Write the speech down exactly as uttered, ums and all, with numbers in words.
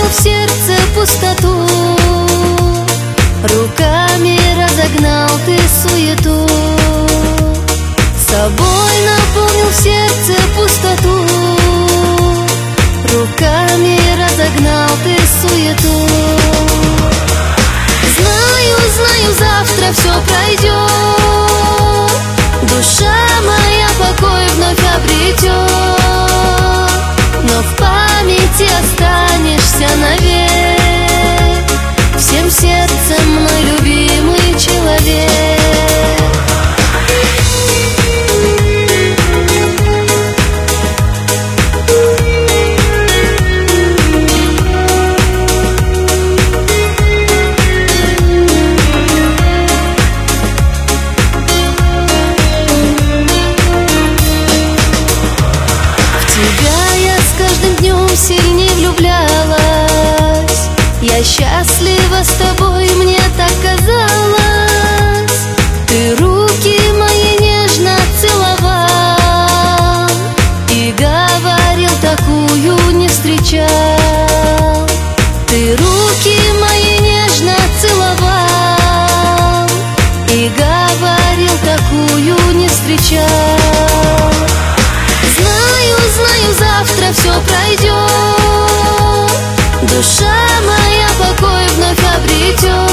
в сердце пустоту, руками разогнал ты суету. Собой наполнил в сердце пустоту, руками разогнал ты суету. Знаю, знаю, завтра все пройдет, душа моя покой вновь обретет, но в памяти останешься навек, всем сердцем мной любимый человек. Сильней влюблялась, я счастлива с тобой, мне так казалось. Ты руки мои нежно целовал и говорил, такую не встречал. Ты руки мои нежно целовал и говорил, такую не встречал. Знаю, знаю, завтра все пройдет, душа моя покой вновь обретет,